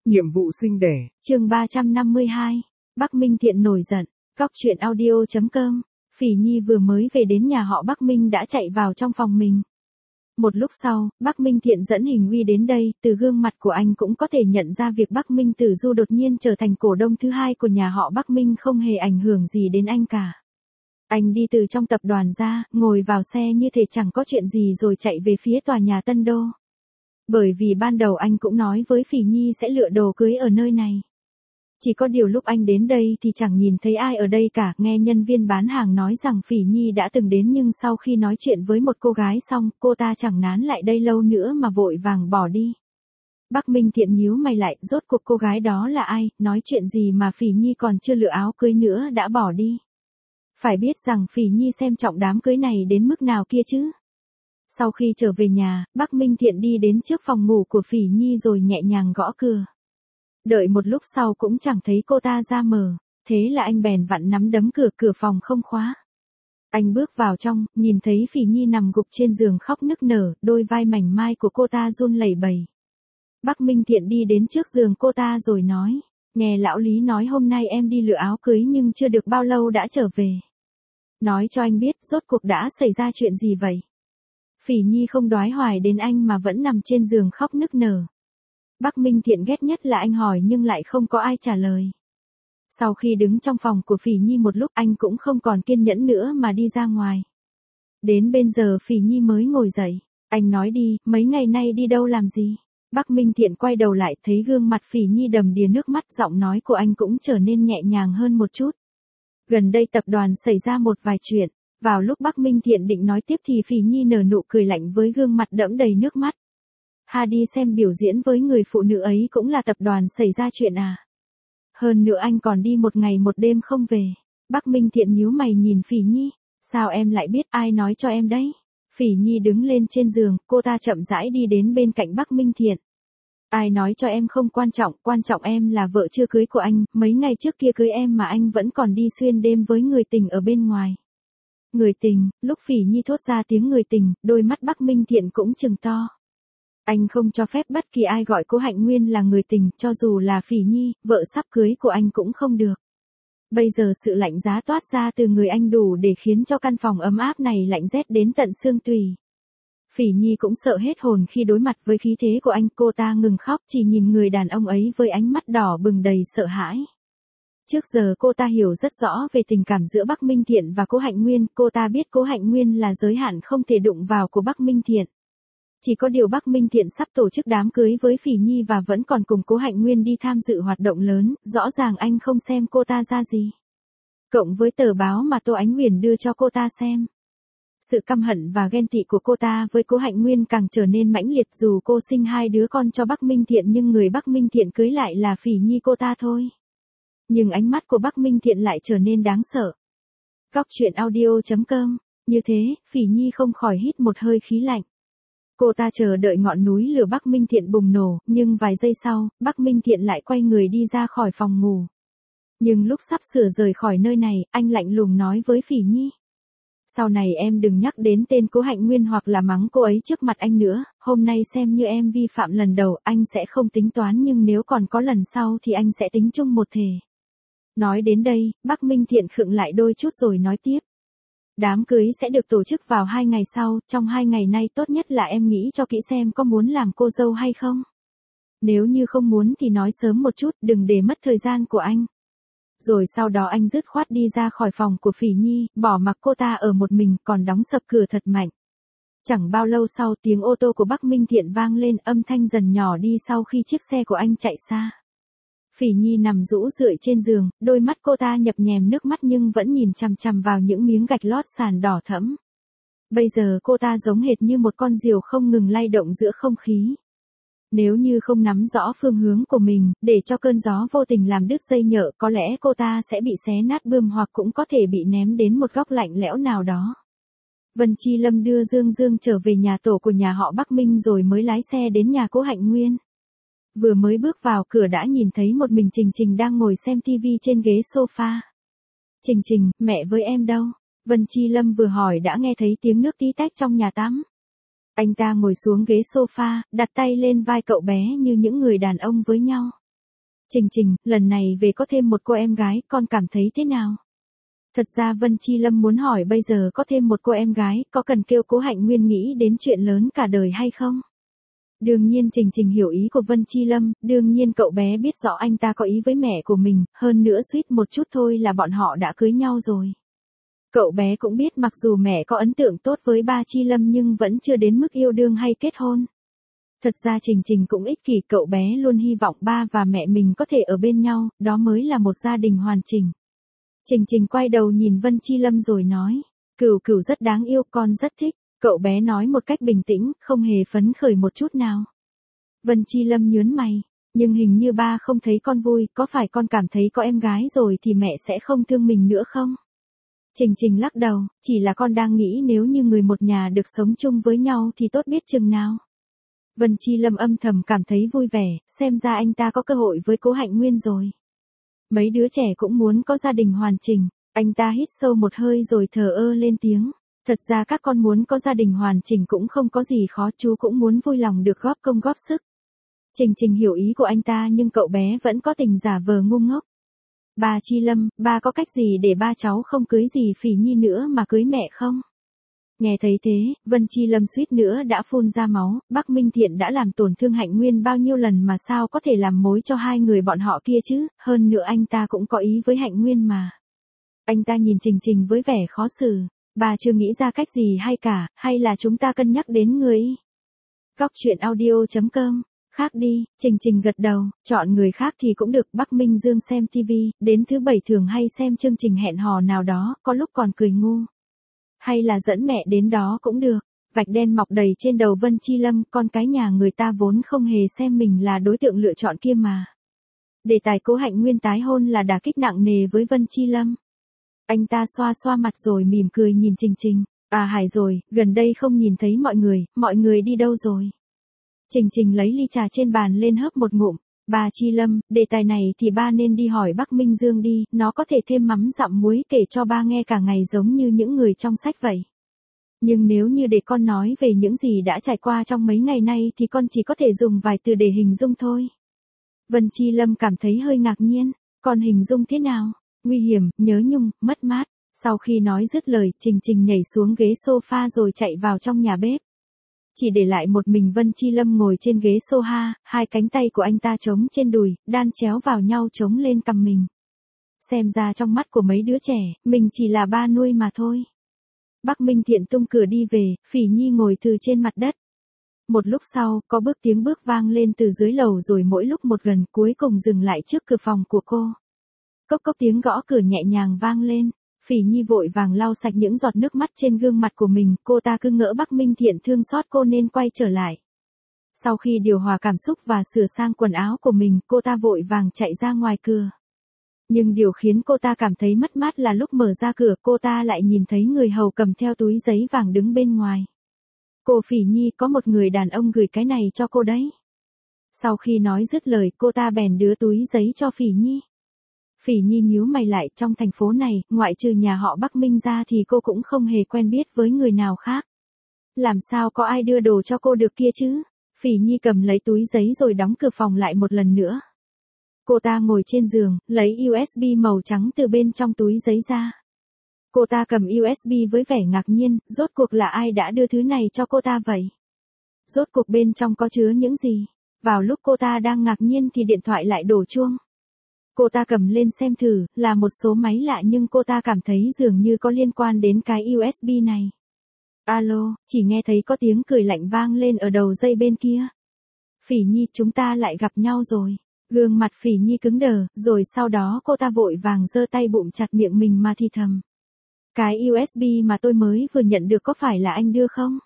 Nhiệm vụ sinh đẻ. Chương 352. Bắc Minh Thiện nổi giận. Góc truyện audio.com. Phỉ Nhi vừa mới về đến nhà họ Bắc Minh đã chạy vào trong phòng mình. Một lúc sau, Bắc Minh Thiện dẫn Hình Uy đến đây, từ gương mặt của anh cũng có thể nhận ra việc Bắc Minh Tử Du đột nhiên trở thành cổ đông thứ hai của nhà họ Bắc Minh không hề ảnh hưởng gì đến anh cả. Anh đi từ trong tập đoàn ra, ngồi vào xe như thể chẳng có chuyện gì rồi chạy về phía tòa nhà Tân Đô. Bởi vì ban đầu anh cũng nói với Phỉ Nhi sẽ lựa đồ cưới ở nơi này. Chỉ có điều lúc anh đến đây thì chẳng nhìn thấy ai ở đây cả, nghe nhân viên bán hàng nói rằng Phỉ Nhi đã từng đến nhưng sau khi nói chuyện với một cô gái xong, cô ta chẳng nán lại đây lâu nữa mà vội vàng bỏ đi. Bắc Minh Thiện nhíu mày lại, rốt cuộc cô gái đó là ai, nói chuyện gì mà Phỉ Nhi còn chưa lựa áo cưới nữa đã bỏ đi. Phải biết rằng Phỉ Nhi xem trọng đám cưới này đến mức nào kia chứ. Sau khi trở về nhà, Bắc Minh Thiện đi đến trước phòng ngủ của Phỉ Nhi rồi nhẹ nhàng gõ cửa. Đợi một lúc sau cũng chẳng thấy cô ta ra mở, thế là anh bèn vặn nắm đấm cửa, cửa phòng không khóa. Anh bước vào trong, nhìn thấy Phỉ Nhi nằm gục trên giường khóc nức nở, đôi vai mảnh mai của cô ta run lẩy bẩy. Bắc Minh Thiện đi đến trước giường cô ta rồi nói, nghe lão Lý nói hôm nay em đi lựa áo cưới nhưng chưa được bao lâu đã trở về. Nói cho anh biết rốt cuộc đã xảy ra chuyện gì vậy? Phỉ Nhi không đoái hoài đến anh mà vẫn nằm trên giường khóc nức nở. Bắc Minh Thiện ghét nhất là anh hỏi nhưng lại không có ai trả lời. Sau khi đứng trong phòng của Phỉ Nhi một lúc anh cũng không còn kiên nhẫn nữa mà đi ra ngoài. Đến bên giờ Phỉ Nhi mới ngồi dậy. Anh nói đi, mấy ngày nay đi đâu làm gì? Bắc Minh Thiện quay đầu lại thấy gương mặt Phỉ Nhi đầm đìa nước mắt, giọng nói của anh cũng trở nên nhẹ nhàng hơn một chút. Gần đây tập đoàn xảy ra một vài chuyện. Vào lúc Bắc Minh Thiện định nói tiếp thì Phỉ Nhi nở nụ cười lạnh với gương mặt đẫm đầy nước mắt. Ha, đi xem biểu diễn với người phụ nữ ấy cũng là tập đoàn xảy ra chuyện à? Hơn nữa anh còn đi một ngày một đêm không về. Bắc Minh Thiện nhíu mày nhìn Phỉ Nhi. Sao em lại biết, ai nói cho em đấy? Phỉ Nhi đứng lên trên giường, cô ta chậm rãi đi đến bên cạnh Bắc Minh Thiện. Ai nói cho em không quan trọng em là vợ chưa cưới của anh, mấy ngày trước kia cưới em mà anh vẫn còn đi xuyên đêm với người tình ở bên ngoài. Người tình, lúc Phỉ Nhi thốt ra tiếng người tình, đôi mắt Bắc Minh Thiện cũng trừng to. Anh không cho phép bất kỳ ai gọi Cố Hạnh Nguyên là người tình, cho dù là Phỉ Nhi, vợ sắp cưới của anh cũng không được. Bây giờ sự lạnh giá toát ra từ người anh đủ để khiến cho căn phòng ấm áp này lạnh rét đến tận xương tủy. Phỉ Nhi cũng sợ hết hồn khi đối mặt với khí thế của anh, cô ta ngừng khóc chỉ nhìn người đàn ông ấy với ánh mắt đỏ bừng đầy sợ hãi. Trước giờ cô ta hiểu rất rõ về tình cảm giữa Bắc Minh Thiện và Cố Hạnh Nguyên, cô ta biết Cố Hạnh Nguyên là giới hạn không thể đụng vào của Bắc Minh Thiện. Chỉ có điều Bắc Minh Thiện sắp tổ chức đám cưới với Phỉ Nhi và vẫn còn cùng Cố Hạnh Nguyên đi tham dự hoạt động lớn, rõ ràng anh không xem cô ta ra gì. Cộng với tờ báo mà Tô Ánh Huyền đưa cho cô ta xem. Sự căm hận và ghen tị của cô ta với Cố Hạnh Nguyên càng trở nên mãnh liệt, dù cô sinh 2 đứa con cho Bắc Minh Thiện nhưng người Bắc Minh Thiện cưới lại là Phỉ Nhi cô ta thôi. Nhưng ánh mắt của Bắc Minh Thiện lại trở nên đáng sợ. Góc truyện audio.com. Như thế, Phỉ Nhi không khỏi hít một hơi khí lạnh. Cô ta chờ đợi ngọn núi lửa Bắc Minh Thiện bùng nổ, nhưng vài giây sau, Bắc Minh Thiện lại quay người đi ra khỏi phòng ngủ. Nhưng lúc sắp sửa rời khỏi nơi này, anh lạnh lùng nói với Phỉ Nhi. Sau này em đừng nhắc đến tên Cố Hạnh Nguyên hoặc là mắng cô ấy trước mặt anh nữa, hôm nay xem như em vi phạm lần đầu, anh sẽ không tính toán nhưng nếu còn có lần sau thì anh sẽ tính chung một thể. Nói đến đây, Bắc Minh Thiện khựng lại đôi chút rồi nói tiếp. Đám cưới sẽ được tổ chức vào 2 ngày sau, trong 2 ngày nay tốt nhất là em nghĩ cho kỹ xem có muốn làm cô dâu hay không. Nếu như không muốn thì nói sớm một chút, đừng để mất thời gian của anh. Rồi sau đó anh dứt khoát đi ra khỏi phòng của Phỉ Nhi, bỏ mặc cô ta ở một mình, còn đóng sập cửa thật mạnh. Chẳng bao lâu sau tiếng ô tô của Bắc Minh Thiện vang lên, âm thanh dần nhỏ đi sau khi chiếc xe của anh chạy xa. Phỉ Nhi nằm rũ rượi trên giường, đôi mắt cô ta nhập nhèm nước mắt nhưng vẫn nhìn chằm chằm vào những miếng gạch lót sàn đỏ thẫm. Bây giờ cô ta giống hệt như một con diều không ngừng lay động giữa không khí. Nếu như không nắm rõ phương hướng của mình, để cho cơn gió vô tình làm đứt dây nhợ, có lẽ cô ta sẽ bị xé nát bươm hoặc cũng có thể bị ném đến một góc lạnh lẽo nào đó. Vân Chi Lâm đưa Dương Dương trở về nhà tổ của nhà họ Bắc Minh rồi mới lái xe đến nhà Cố Hạnh Nguyên. Vừa mới bước vào cửa đã nhìn thấy một mình Trình Trình đang ngồi xem tivi trên ghế sofa. Trình Trình, mẹ với em đâu? Vân Chi Lâm vừa hỏi đã nghe thấy tiếng nước tí tách trong nhà tắm. Anh ta ngồi xuống ghế sofa, đặt tay lên vai cậu bé như những người đàn ông với nhau. Trình, lần này về có thêm một cô em gái, con cảm thấy thế nào? Thật ra Vân Chi Lâm muốn hỏi bây giờ có thêm một cô em gái, có cần kêu Cố Hạnh Nguyên nghĩ đến chuyện lớn cả đời hay không? Đương nhiên Trình hiểu ý của Vân Chi Lâm, đương nhiên cậu bé biết rõ anh ta có ý với mẹ của mình, hơn nữa suýt một chút thôi là bọn họ đã cưới nhau rồi. Cậu bé cũng biết mặc dù mẹ có ấn tượng tốt với ba Chi Lâm nhưng vẫn chưa đến mức yêu đương hay kết hôn. Thật ra Trình cũng ích kỷ, cậu bé luôn hy vọng ba và mẹ mình có thể ở bên nhau, đó mới là một gia đình hoàn chỉnh. Trình quay đầu nhìn Vân Chi Lâm rồi nói, Cửu rất đáng yêu, con rất thích. Cậu bé nói một cách bình tĩnh, không hề phấn khởi một chút nào. Vân Chi Lâm nhướng mày, nhưng hình như ba không thấy con vui, có phải con cảm thấy có em gái rồi thì mẹ sẽ không thương mình nữa không? Trình lắc đầu, chỉ là con đang nghĩ nếu như người một nhà được sống chung với nhau thì tốt biết chừng nào. Vân Chi Lâm âm thầm cảm thấy vui vẻ, xem ra anh ta có cơ hội với Cố Hạnh Nguyên rồi. Mấy đứa trẻ cũng muốn có gia đình hoàn chỉnh, anh ta hít sâu một hơi rồi thờ ơ lên tiếng. Thật ra các con muốn có gia đình hoàn chỉnh cũng không có gì khó, chú cũng muốn vui lòng được góp công góp sức. Trình hiểu ý của anh ta nhưng cậu bé vẫn có tình giả vờ ngu ngốc. Bà Chi Lâm, ba có cách gì để ba cháu không cưới gì Phỉ Nhi nữa mà cưới mẹ không? Nghe thấy thế, Vân Chi Lâm suýt nữa đã phun ra máu, Bắc Minh Thiện đã làm tổn thương Hạnh Nguyên bao nhiêu lần mà sao có thể làm mối cho hai người bọn họ kia chứ, hơn nữa anh ta cũng có ý với Hạnh Nguyên mà. Anh ta nhìn Trình với vẻ khó xử. Bà chưa nghĩ ra cách gì hay cả, hay là chúng ta cân nhắc đến người? Góc chuyện audio.com. Khác đi, Trình gật đầu, chọn người khác thì cũng được. Bắc Minh Dương xem TV, đến thứ bảy thường hay xem chương trình hẹn hò nào đó, có lúc còn cười ngu. Hay là dẫn mẹ đến đó cũng được. Vạch đen mọc đầy trên đầu Vân Chi Lâm, con cái nhà người ta vốn không hề xem mình là đối tượng lựa chọn kia mà. Đề tài Cố Hạnh Nguyên tái hôn là đả kích nặng nề với Vân Chi Lâm. Anh ta xoa mặt rồi mỉm cười nhìn Trình. À Hải rồi, gần đây không nhìn thấy mọi người đi đâu rồi? Trình lấy ly trà trên bàn lên hớp một ngụm. Bà Chi Lâm, đề tài này thì ba nên đi hỏi Bắc Minh Dương đi, nó có thể thêm mắm dặm muối kể cho ba nghe cả ngày giống như những người trong sách vậy. Nhưng nếu như để con nói về những gì đã trải qua trong mấy ngày nay thì con chỉ có thể dùng vài từ để hình dung thôi. Vân Chi Lâm cảm thấy hơi ngạc nhiên, con hình dung thế nào? Nguy hiểm, nhớ nhung, mất mát. Sau khi nói dứt lời, Trình nhảy xuống ghế sofa rồi chạy vào trong nhà bếp. Chỉ để lại một mình Vân Chi Lâm ngồi trên ghế sofa, hai cánh tay của anh ta chống trên đùi, đan chéo vào nhau chống lên cằm mình. Xem ra trong mắt của mấy đứa trẻ, mình chỉ là ba nuôi mà thôi. Bắc Minh Thiện tung cửa đi về, Phỉ Nhi ngồi từ trên mặt đất. Một lúc sau, có tiếng bước vang lên từ dưới lầu rồi mỗi lúc một gần, cuối cùng dừng lại trước cửa phòng của cô. Cốc tiếng gõ cửa nhẹ nhàng vang lên. Phỉ Nhi vội vàng lau sạch những giọt nước mắt trên gương mặt của mình, cô ta cứ ngỡ Bắc Minh Thiện thương xót cô nên quay trở lại. Sau khi điều hòa cảm xúc và sửa sang quần áo của mình, cô ta vội vàng chạy ra ngoài cửa. Nhưng điều khiến cô ta cảm thấy mất mát là lúc mở ra cửa cô ta lại nhìn thấy người hầu cầm theo túi giấy vàng đứng bên ngoài. Cô Phỉ Nhi, có một người đàn ông gửi cái này cho cô đấy. Sau khi nói dứt lời cô ta bèn đưa túi giấy cho Phỉ Nhi. Phỉ Nhi nhíu mày lại, trong thành phố này, ngoại trừ nhà họ Bắc Minh ra thì cô cũng không hề quen biết với người nào khác. Làm sao có ai đưa đồ cho cô được kia chứ? Phỉ Nhi cầm lấy túi giấy rồi đóng cửa phòng lại một lần nữa. Cô ta ngồi trên giường, lấy USB màu trắng từ bên trong túi giấy ra. Cô ta cầm USB với vẻ ngạc nhiên, rốt cuộc là ai đã đưa thứ này cho cô ta vậy? Rốt cuộc bên trong có chứa những gì? Vào lúc cô ta đang ngạc nhiên thì điện thoại lại đổ chuông. Cô ta cầm lên xem thử, là một số máy lạ nhưng cô ta cảm thấy dường như có liên quan đến cái USB này. Alo, chỉ nghe thấy có tiếng cười lạnh vang lên ở đầu dây bên kia. Phỉ Nhi, chúng ta lại gặp nhau rồi. Gương mặt Phỉ Nhi cứng đờ, rồi sau đó cô ta vội vàng giơ tay bụm chặt miệng mình mà thì thầm. Cái USB mà tôi mới vừa nhận được có phải là anh đưa không?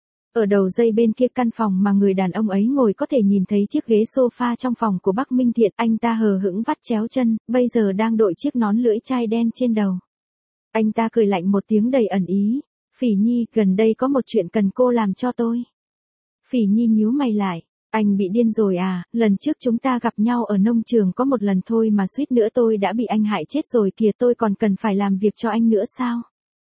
Ở đầu dây bên kia căn phòng mà người đàn ông ấy ngồi có thể nhìn thấy chiếc ghế sofa trong phòng của Bắc Minh Thiện. Anh ta hờ hững vắt chéo chân, bây giờ đang đội chiếc nón lưỡi chai đen trên đầu. Anh ta cười lạnh một tiếng đầy ẩn ý. Phỉ Nhi, gần đây có một chuyện cần cô làm cho tôi. Phỉ Nhi nhíu mày lại. Anh bị điên rồi à, lần trước chúng ta gặp nhau ở nông trường có một lần thôi mà suýt nữa tôi đã bị anh hại chết rồi kìa, tôi còn cần phải làm việc cho anh nữa sao?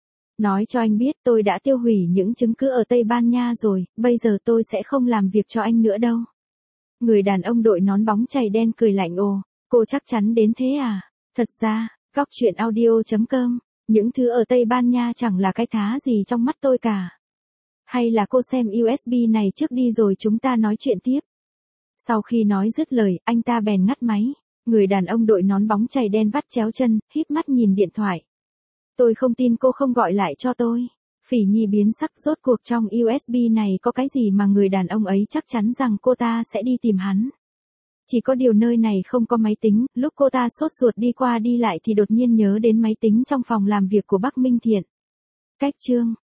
Nói cho anh biết tôi đã tiêu hủy những chứng cứ ở Tây Ban Nha rồi, bây giờ tôi sẽ không làm việc cho anh nữa đâu. Người đàn ông đội nón bóng chày đen cười lạnh ồ, Cô chắc chắn đến thế à? Thật ra, góc chuyện audio.com, những thứ ở Tây Ban Nha chẳng là cái thá gì trong mắt tôi cả. Hay là cô xem USB này trước đi rồi chúng ta nói chuyện tiếp. Sau khi nói dứt lời, anh ta bèn ngắt máy. Người đàn ông đội nón bóng chày đen vắt chéo chân, híp mắt nhìn điện thoại. Tôi không tin cô không gọi lại cho tôi. Phỉ Nhi biến sắc, rốt cuộc trong USB này có cái gì mà người đàn ông ấy chắc chắn rằng cô ta sẽ đi tìm hắn. Chỉ có điều nơi này không có máy tính, lúc cô ta sốt ruột đi qua đi lại thì đột nhiên nhớ đến máy tính trong phòng làm việc của Bắc Minh Thiện. Cách chương